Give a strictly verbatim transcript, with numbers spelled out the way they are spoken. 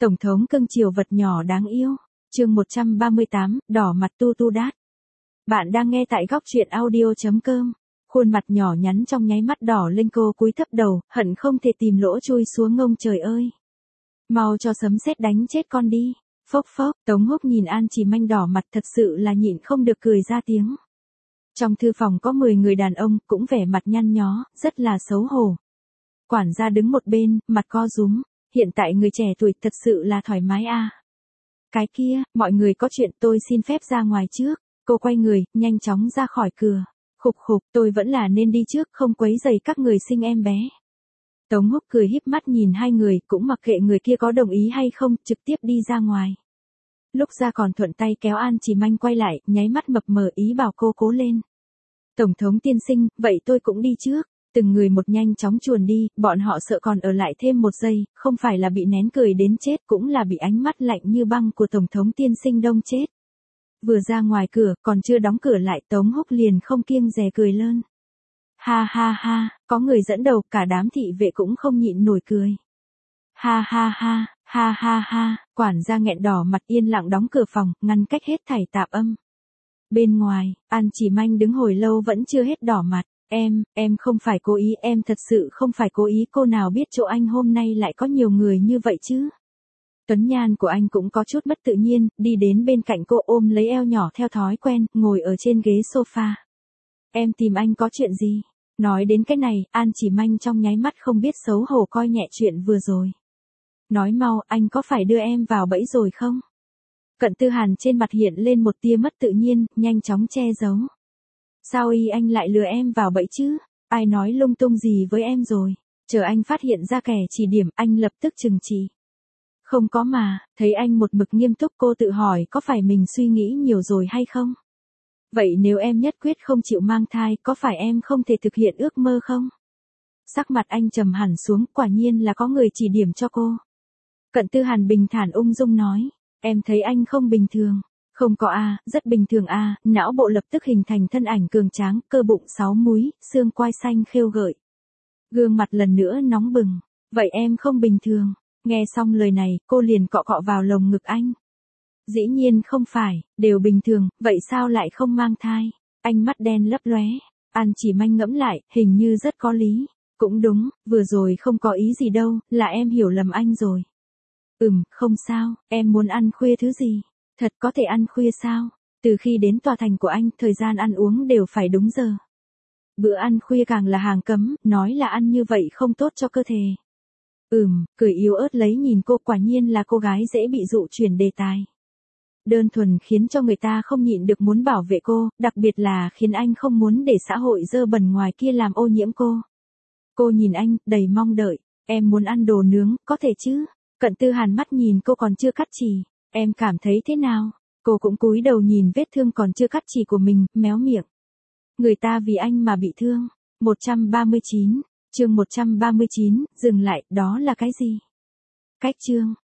Tổng thống cưng chiều vật nhỏ đáng yêu. Chương một trăm ba mươi tám, đỏ mặt tu tu đát. Bạn đang nghe tại góc truyện audio chấm com. Khuôn mặt nhỏ nhắn trong nháy mắt đỏ lên, cô cúi thấp đầu, hận không thể tìm lỗ chui xuống ngông trời ơi. Mau cho sấm sét đánh chết con đi. Phốc phốc, Tống Húc nhìn An Chỉ Manh đỏ mặt thật sự là nhịn không được cười ra tiếng. Trong thư phòng có mười người đàn ông, cũng vẻ mặt nhăn nhó, rất là xấu hổ. Quản gia đứng một bên, mặt co rúm. Hiện tại người trẻ tuổi thật sự là thoải mái a. À. Cái kia, mọi người có chuyện, tôi xin phép ra ngoài trước. Cô quay người, nhanh chóng ra khỏi cửa. Khục khục, tôi vẫn là nên đi trước, không quấy rầy các người sinh em bé. Tống Húc cười híp mắt nhìn hai người, cũng mặc kệ người kia có đồng ý hay không, trực tiếp đi ra ngoài. Lúc ra còn thuận tay kéo An Chỉ Manh quay lại, nháy mắt mập mờ ý bảo cô cố lên. Tổng thống tiên sinh, vậy tôi cũng đi trước. Từng người một nhanh chóng chuồn đi, bọn họ sợ còn ở lại thêm một giây, không phải là bị nén cười đến chết cũng là bị ánh mắt lạnh như băng của Tổng thống tiên sinh đông chết. Vừa ra ngoài cửa, còn chưa đóng cửa lại, Tống Húc liền không kiêng dè cười lớn. Ha ha ha, có người dẫn đầu, cả đám thị vệ cũng không nhịn nổi cười. Ha ha ha, ha ha ha, quản gia nghẹn đỏ mặt yên lặng đóng cửa phòng, ngăn cách hết thảy tạp âm. Bên ngoài, An Chỉ Manh đứng hồi lâu vẫn chưa hết đỏ mặt. Em, em không phải cố ý, em thật sự không phải cố ý, cô nào biết chỗ anh hôm nay lại có nhiều người như vậy chứ. Tuấn nhan của anh cũng có chút mất tự nhiên, đi đến bên cạnh cô ôm lấy eo nhỏ theo thói quen, ngồi ở trên ghế sofa. Em tìm anh có chuyện gì? Nói đến cái này, An Chỉ Manh trong nháy mắt không biết xấu hổ coi nhẹ chuyện vừa rồi. Nói mau, anh có phải đưa em vào bẫy rồi không? Cận Tư Hàn trên mặt hiện lên một tia mất tự nhiên, nhanh chóng che giấu. Sao y anh lại lừa em vào bẫy chứ? Ai nói lung tung gì với em rồi? Chờ anh phát hiện ra kẻ chỉ điểm, anh lập tức trừng trị. Không có mà, thấy anh một mực nghiêm túc, cô tự hỏi có phải mình suy nghĩ nhiều rồi hay không? Vậy nếu em nhất quyết không chịu mang thai, có phải em không thể thực hiện ước mơ không? Sắc mặt anh trầm hẳn xuống, quả nhiên là có người chỉ điểm cho cô. Cận Tư Hàn bình thản ung dung nói, em thấy anh không bình thường. Không có a, à, rất bình thường a, à, não bộ lập tức hình thành thân ảnh cường tráng, cơ bụng sáu múi, xương quai xanh khêu gợi. Gương mặt lần nữa nóng bừng, vậy em không bình thường. Nghe xong lời này, cô liền cọ cọ vào lồng ngực anh. Dĩ nhiên không phải, đều bình thường, vậy sao lại không mang thai? Anh mắt đen lấp lóe. An Chỉ Manh ngẫm lại, hình như rất có lý. Cũng đúng, vừa rồi không có ý gì đâu, là em hiểu lầm anh rồi. Ừm, không sao, em muốn ăn khuya thứ gì? Thật có thể ăn khuya sao? Từ khi đến tòa thành của anh, thời gian ăn uống đều phải đúng giờ. Bữa ăn khuya càng là hàng cấm, nói là ăn như vậy không tốt cho cơ thể. Ừm, cười yếu ớt lấy nhìn cô, quả nhiên là cô gái dễ bị dụ chuyển đề tài. Đơn thuần khiến cho người ta không nhịn được muốn bảo vệ cô, đặc biệt là khiến anh không muốn để xã hội dơ bẩn ngoài kia làm ô nhiễm cô. Cô nhìn anh, đầy mong đợi. Em muốn ăn đồ nướng, có thể chứ? Cận Tư Hàn mắt nhìn cô còn chưa cắt chì. Em cảm thấy thế nào? Cô cũng cúi đầu nhìn vết thương còn chưa cắt chì của mình, méo miệng. Người ta vì anh mà bị thương. một trăm ba mươi chín, chương một trăm ba mươi chín, dừng lại, đó là cái gì? Cách chương,